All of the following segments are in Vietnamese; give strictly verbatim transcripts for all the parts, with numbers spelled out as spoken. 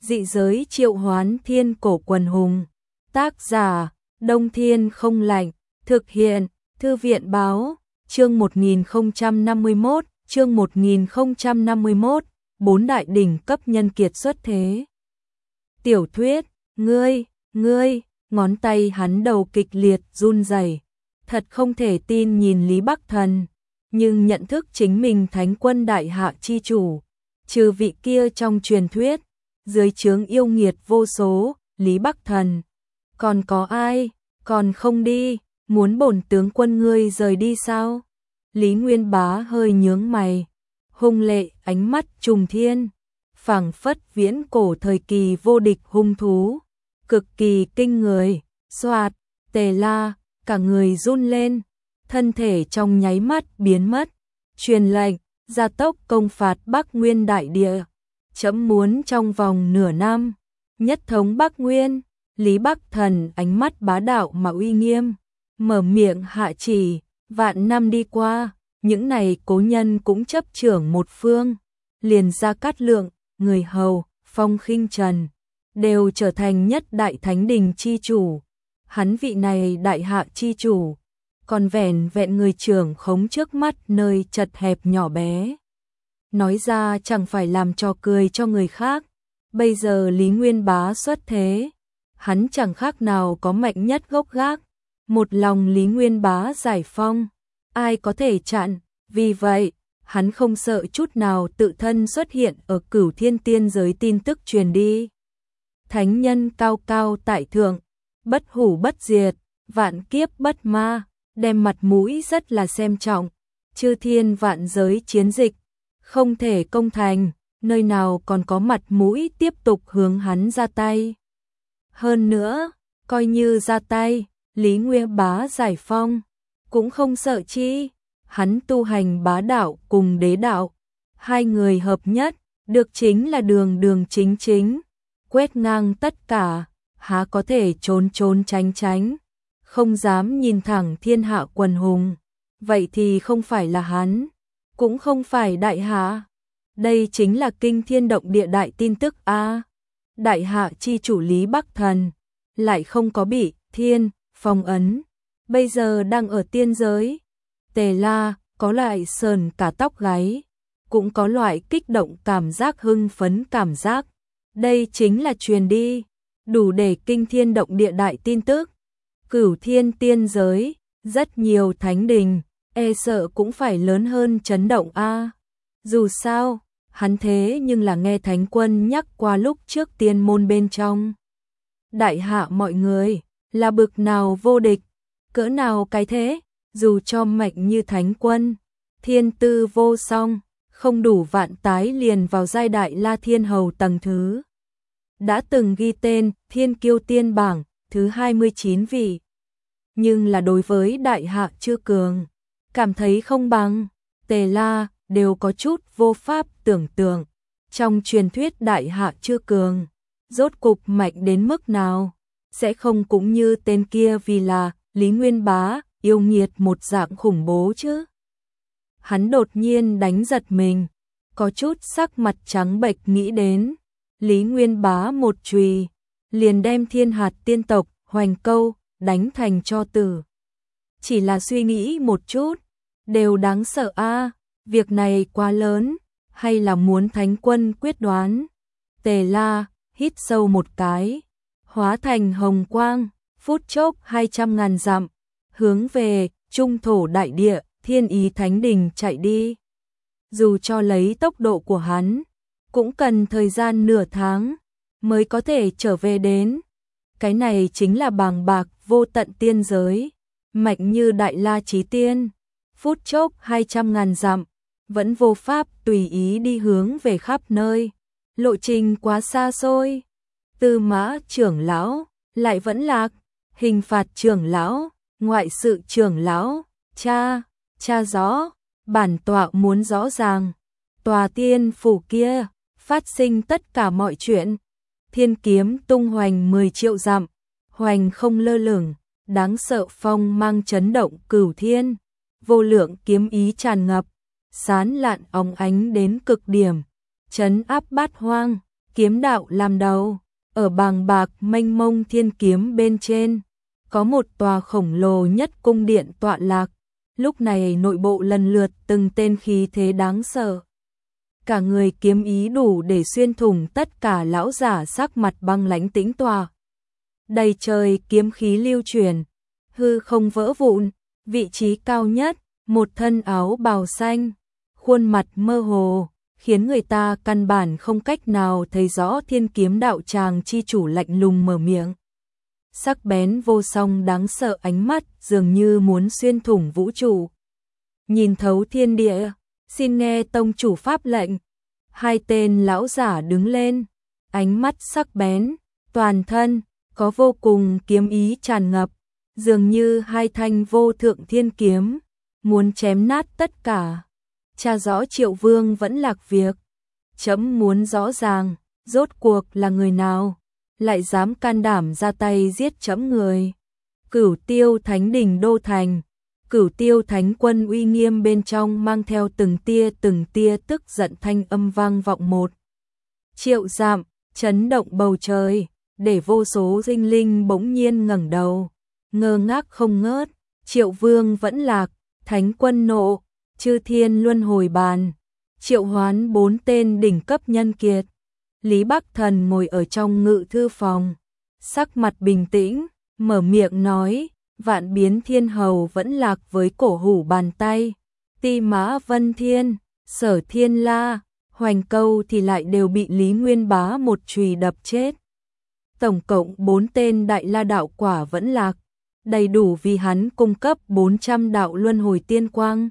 Dị giới triệu hoán thiên cổ quần hùng. Tác giả, Đông Thiên không lạnh. Thực hiện, Thư viện báo, chương một nghìn không trăm năm mươi mốt, chương một nghìn không trăm năm mươi mốt, bốn đại đỉnh cấp nhân kiệt xuất thế. Tiểu thuyết, ngươi, ngươi, ngón tay hắn đầu kịch liệt run rẩy, thật không thể tin nhìn Lý Bắc Thần, nhưng nhận thức chính mình Thánh Quân Đại Hạ chi chủ, trừ vị kia trong truyền thuyết, dưới trướng yêu nghiệt vô số, Lý Bắc Thần. Còn có ai, còn không đi, muốn bổn tướng quân ngươi rời đi sao? Lý Nguyên Bá hơi nhướng mày, hung lệ ánh mắt trùng thiên, phảng phất viễn cổ thời kỳ vô địch hung thú, cực kỳ kinh người. Soạt, Tề La, cả người run lên, thân thể trong nháy mắt biến mất, truyền lệnh, gia tốc công phạt Bắc Nguyên đại địa. Chấm muốn trong vòng nửa năm, nhất thống Bắc Nguyên. Lý Bắc Thần ánh mắt bá đạo mà uy nghiêm, mở miệng hạ chỉ, vạn năm đi qua, những này cố nhân cũng chấp trưởng một phương, liền Gia Cát Lượng, người hầu, Phong Khinh Trần, đều trở thành nhất đại thánh đình chi chủ. Hắn vị này đại hạ chi chủ, còn vẻn vẹn người trưởng khống trước mắt nơi chật hẹp nhỏ bé. Nói ra chẳng phải làm trò cười cho người khác, bây giờ Lý Nguyên Bá xuất thế, hắn chẳng khác nào có mạnh nhất gốc gác, một lòng Lý Nguyên Bá giải phong, ai có thể chặn, vì vậy, hắn không sợ chút nào tự thân xuất hiện ở Cửu Thiên Tiên giới tin tức truyền đi. Thánh nhân cao cao tại thượng, bất hủ bất diệt, vạn kiếp bất ma, đem mặt mũi rất là xem trọng, chư thiên vạn giới chiến dịch, không thể công thành, nơi nào còn có mặt mũi tiếp tục hướng hắn ra tay. Hơn nữa, coi như ra tay, Lý Nguyên Bá giải phong, cũng không sợ chi, hắn tu hành bá đạo cùng đế đạo, hai người hợp nhất, được chính là đường đường chính chính, quét ngang tất cả, há có thể trốn trốn tránh tránh, không dám nhìn thẳng thiên hạ quần hùng, vậy thì không phải là hắn, cũng không phải đại hạ, đây chính là kinh thiên động địa đại tin tức a. Đại hạ chi chủ Lý Bắc Thần lại không có bị thiên phong ấn, bây giờ đang ở tiên giới. Tề La có loại sờn cả tóc gáy, cũng có loại kích động cảm giác hưng phấn cảm giác. Đây chính là truyền đi, đủ để kinh thiên động địa đại tin tức. Cửu Thiên Tiên giới, rất nhiều thánh đình, e sợ cũng phải lớn hơn chấn động a. Dù sao, hắn thế nhưng là nghe Thánh Quân nhắc qua lúc trước tiên môn bên trong. Đại hạ mọi người, là bực nào vô địch, cỡ nào cái thế, dù cho mạnh như Thánh Quân, thiên tư vô song, không đủ vạn tái liền vào giai đại La Thiên Hầu tầng thứ. Đã từng ghi tên Thiên Kiêu Tiên bảng, thứ hai mươi chín vị. Nhưng là đối với đại hạ chưa cường, cảm thấy không bằng, Tề La đều có chút vô pháp tưởng tượng, trong truyền thuyết đại hạ chưa cường, rốt cục mạnh đến mức nào, sẽ không cũng như tên kia vì là Lý Nguyên Bá, yêu nghiệt một dạng khủng bố chứ. Hắn đột nhiên đánh giật mình, có chút sắc mặt trắng bệch nghĩ đến, Lý Nguyên Bá một chùy, liền đem thiên hạt tiên tộc, Hoành Câu, đánh thành tro tử. Chỉ là suy nghĩ một chút, đều đáng sợ a. Việc này quá lớn, hay là muốn Thánh Quân quyết đoán. Tề La hít sâu một cái, hóa thành hồng quang, phút chốc hai trăm ngàn dặm, hướng về trung thổ đại địa, Thiên Ý Thánh Đình chạy đi. Dù cho lấy tốc độ của hắn, cũng cần thời gian nửa tháng mới có thể trở về đến. Cái này chính là bàng bạc vô tận tiên giới, mạnh như Đại La Chí Tiên, phút chốc hai trăm ngàn dặm, vẫn vô pháp tùy ý đi hướng về khắp nơi, lộ trình quá xa xôi. Tư Mã trưởng lão lại vẫn lạc, Hình Phạt trưởng lão, Ngoại sự trưởng lão, cha, cha rõ, bản tọa muốn rõ ràng, tòa tiên phủ kia phát sinh tất cả mọi chuyện. Thiên kiếm tung hoành mười triệu dặm, hoành không lơ lửng, đáng sợ phong mang chấn động cửu thiên, vô lượng kiếm ý tràn ngập, sán lạn óng ánh đến cực điểm, chấn áp bát hoang, kiếm đạo làm đầu, ở bàng bạc mênh mông thiên kiếm bên trên, có một tòa khổng lồ nhất cung điện tọa lạc, lúc này nội bộ lần lượt từng tên khí thế đáng sợ. Cả người kiếm ý đủ để xuyên thủng tất cả lão giả sắc mặt băng lãnh tĩnh tọa. Đầy trời kiếm khí lưu chuyển, hư không vỡ vụn, vị trí cao nhất, một thân áo bào xanh, khuôn mặt mơ hồ, khiến người ta căn bản không cách nào thấy rõ thiên kiếm đạo tràng chi chủ lạnh lùng mở miệng. Sắc bén vô song đáng sợ ánh mắt dường như muốn xuyên thủng vũ trụ. Nhìn thấu thiên địa, xin nghe tông chủ pháp lệnh. Hai tên lão giả đứng lên, ánh mắt sắc bén, toàn thân, có vô cùng kiếm ý tràn ngập, dường như hai thanh vô thượng thiên kiếm, muốn chém nát tất cả. Tra rõ Triệu Vương vẫn lạc việc. Chấm muốn rõ ràng, rốt cuộc là người nào, lại dám can đảm ra tay giết chấm người. Cửu Tiêu Thánh Đỉnh Đô Thành, Cửu Tiêu Thánh Quân uy nghiêm bên trong mang theo từng tia từng tia tức giận thanh âm vang vọng một. Triệu dặm, chấn động bầu trời, để vô số sinh linh bỗng nhiên ngẩng đầu, ngơ ngác không ngớt. Triệu Vương vẫn lạc, Thánh Quân nộ, chư thiên luân hồi bàn, triệu hoán bốn tên đỉnh cấp nhân kiệt. Lý Bắc Thần ngồi ở trong ngự thư phòng, sắc mặt bình tĩnh, mở miệng nói, Vạn Biến Thiên Hầu vẫn lạc với cổ hủ bàn tay, Ti Mã Vân Thiên, Sở Thiên La, Hoành Câu thì lại đều bị Lý Nguyên Bá một chùy đập chết. Tổng cộng bốn tên đại la đạo quả vẫn lạc, đầy đủ vì hắn cung cấp bốn trăm đạo luân hồi tiên quang.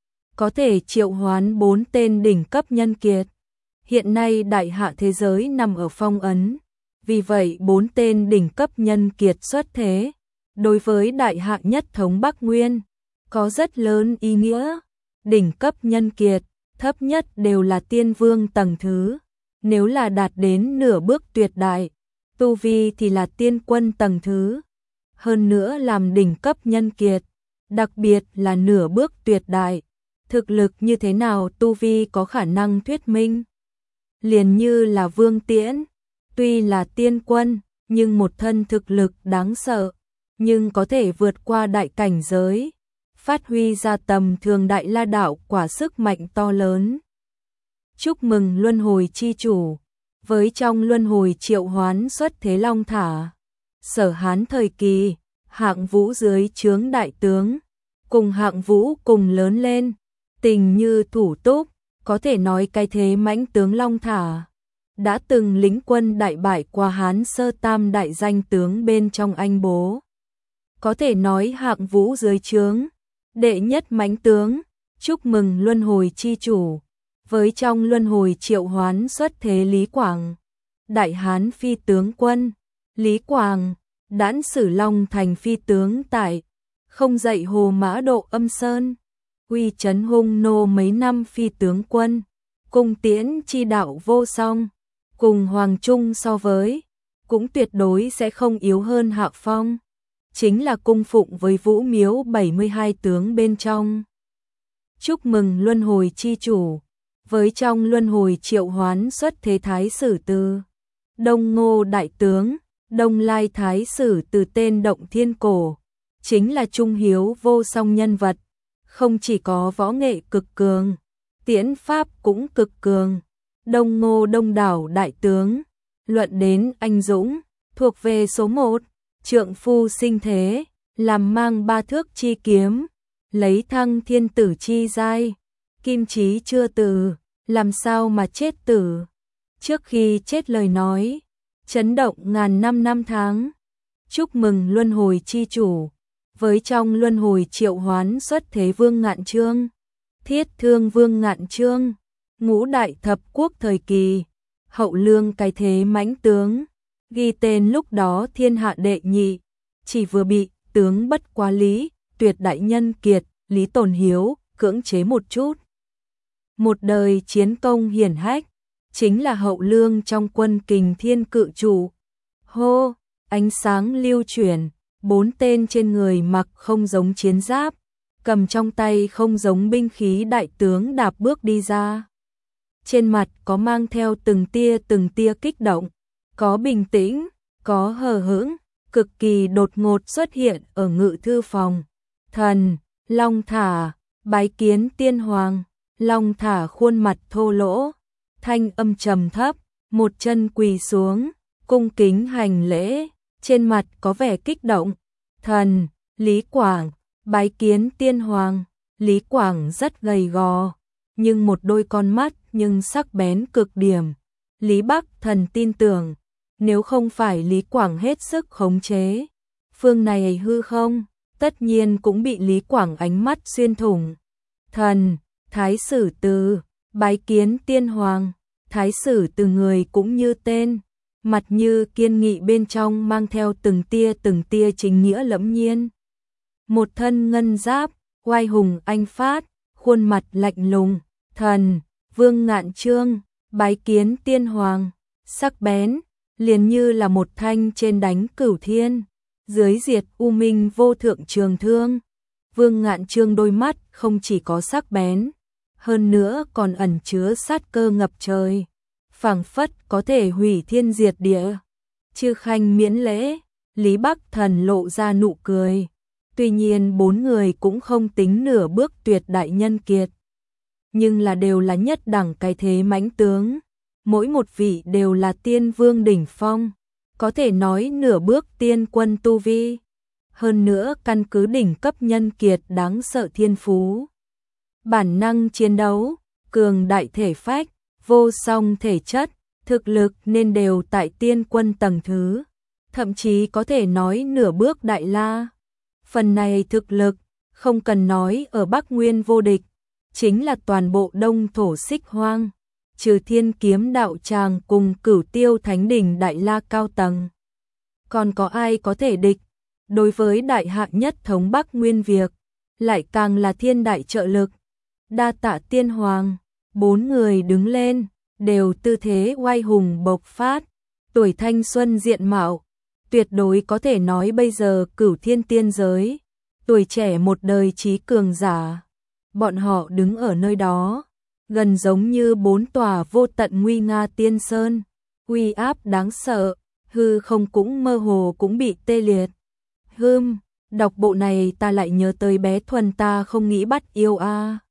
Có thể triệu hoán bốn tên đỉnh cấp nhân kiệt. Hiện nay đại hạ thế giới nằm ở phong ấn, vì vậy bốn tên đỉnh cấp nhân kiệt xuất thế, đối với đại hạ nhất thống Bắc Nguyên, có rất lớn ý nghĩa. Đỉnh cấp nhân kiệt, thấp nhất đều là tiên vương tầng thứ, nếu là đạt đến nửa bước tuyệt đại, tu vi thì là tiên quân tầng thứ. Hơn nữa làm đỉnh cấp nhân kiệt, đặc biệt là nửa bước tuyệt đại, thực lực như thế nào tu vi có khả năng thuyết minh. Liền như là Vương Tiễn, tuy là tiên quân, nhưng một thân thực lực đáng sợ, nhưng có thể vượt qua đại cảnh giới, phát huy ra tầm thường đại la đạo quả sức mạnh to lớn. Chúc mừng luân hồi chi chủ, với trong luân hồi triệu hoán xuất thế long thả. Sở Hán thời kỳ, Hạng Vũ dưới trướng đại tướng, cùng Hạng Vũ cùng lớn lên, tình như thủ túc, có thể nói cái thế mãnh tướng long thả, đã từng lĩnh quân đại bại qua Hán Sơ Tam đại danh tướng bên trong anh bố. Có thể nói Hạng Vũ dưới trướng, đệ nhất mãnh tướng. Chúc mừng luân hồi chi chủ, với trong luân hồi triệu hoán xuất thế Lý Quảng, đại Hán phi tướng quân. Lý Quảng đãn Sử Long thành phi tướng tại, không dậy Hồ Mã Độ Âm Sơn, uy chấn hung nô mấy năm phi tướng quân, cung tiễn chi đạo vô song, cùng Hoàng Trung so với, cũng tuyệt đối sẽ không yếu hơn Hạ Phong, chính là cung phụng với Vũ Miếu bảy mươi hai tướng bên trong. Chúc mừng luân hồi chi chủ, với trong luân hồi triệu hoán xuất thế Thái Sử Từ, Đông Ngô đại tướng, Đông Lai Thái Sử Từ tên Động Thiên Cổ, chính là trung hiếu vô song nhân vật, không chỉ có võ nghệ cực cường, tiễn pháp cũng cực cường. Đông Ngô Đông đảo đại tướng, luận đến anh dũng, thuộc về số một, trượng phu sinh thế, làm mang ba thước chi kiếm, lấy thăng thiên tử chi giai, kim chí chưa tử, làm sao mà chết tử. Trước khi chết lời nói, chấn động ngàn năm năm tháng. Chúc mừng luân hồi chi chủ, với trong luân hồi triệu hoán xuất thế Vương Ngạn Chương, Thiết Thương Vương Ngạn Chương, ngũ đại thập quốc thời kỳ, hậu lương cái thế mãnh tướng, ghi tên lúc đó thiên hạ đệ nhị, chỉ vừa bị tướng bất quá Lý, tuyệt đại nhân kiệt, Lý Tồn Hiếu, cưỡng chế một chút. Một đời chiến công hiển hách, chính là hậu lương trong quân Kình Thiên cự chủ. Hô, ánh sáng lưu chuyển, bốn tên trên người mặc không giống chiến giáp, cầm trong tay không giống binh khí đại tướng đạp bước đi ra. trên mặt có mang theo từng tia từng tia kích động, có bình tĩnh, có hờ hững, cực kỳ đột ngột xuất hiện ở ngự thư phòng. Thần, Long Thả, bái kiến tiên hoàng. Long Thả khuôn mặt thô lỗ, thanh âm trầm thấp, một chân quỳ xuống, cung kính hành lễ, trên mặt có vẻ kích động. Thần, Lý Quảng, bái kiến tiên hoàng. Lý Quảng rất gầy gò, nhưng một đôi con mắt nhưng sắc bén cực điểm. Lý Bắc Thần tin tưởng, nếu không phải Lý Quảng hết sức khống chế phương này hư không, tất nhiên cũng bị Lý Quảng ánh mắt xuyên thủng. Thần, Thái Sử Từ, bái kiến tiên hoàng. Thái Sử Từ người cũng như tên, mặt như kiên nghị bên trong mang theo từng tia từng tia chính nghĩa lẫm nhiên. Một thân ngân giáp, oai hùng anh phát, khuôn mặt lạnh lùng. Thần, Vương Ngạn Chương, bái kiến tiên hoàng. Sắc bén, liền như là một thanh trên đánh cửu thiên, dưới diệt u minh vô thượng trường thương. Vương Ngạn Chương đôi mắt không chỉ có sắc bén, hơn nữa còn ẩn chứa sát cơ ngập trời, phảng phất có thể hủy thiên diệt địa. Chư khanh miễn lễ. Lý Bắc Thần lộ ra nụ cười. Tuy nhiên bốn người cũng không tính nửa bước tuyệt đại nhân kiệt, nhưng là đều là nhất đẳng cái thế mãnh tướng, mỗi một vị đều là tiên vương đỉnh phong, có thể nói nửa bước tiên quân tu vi. Hơn nữa căn cứ đỉnh cấp nhân kiệt đáng sợ thiên phú, bản năng chiến đấu, cường đại thể phách, vô song thể chất, thực lực nên đều tại tiên quân tầng thứ, thậm chí có thể nói nửa bước đại la. Phần này thực lực, không cần nói ở Bắc Nguyên vô địch, chính là toàn bộ Đông Thổ Xích Hoang, trừ Thiên Kiếm đạo tràng cùng Cửu Tiêu Thánh đỉnh đại la cao tầng, còn có ai có thể địch. Đối với đại hạ nhất thống Bắc Nguyên việc, lại càng là thiên đại trợ lực. Đa tạ tiên hoàng. Bốn người đứng lên, đều tư thế oai hùng bộc phát, tuổi thanh xuân diện mạo, tuyệt đối có thể nói bây giờ cửu thiên tiên giới, tuổi trẻ một đời trí cường giả. Bọn họ đứng ở nơi đó, gần giống như bốn tòa vô tận nguy nga tiên sơn, uy áp đáng sợ, hư không cũng mơ hồ cũng bị tê liệt. Hừm, đọc bộ này ta lại nhớ tới bé Thuần ta không nghĩ bắt yêu a.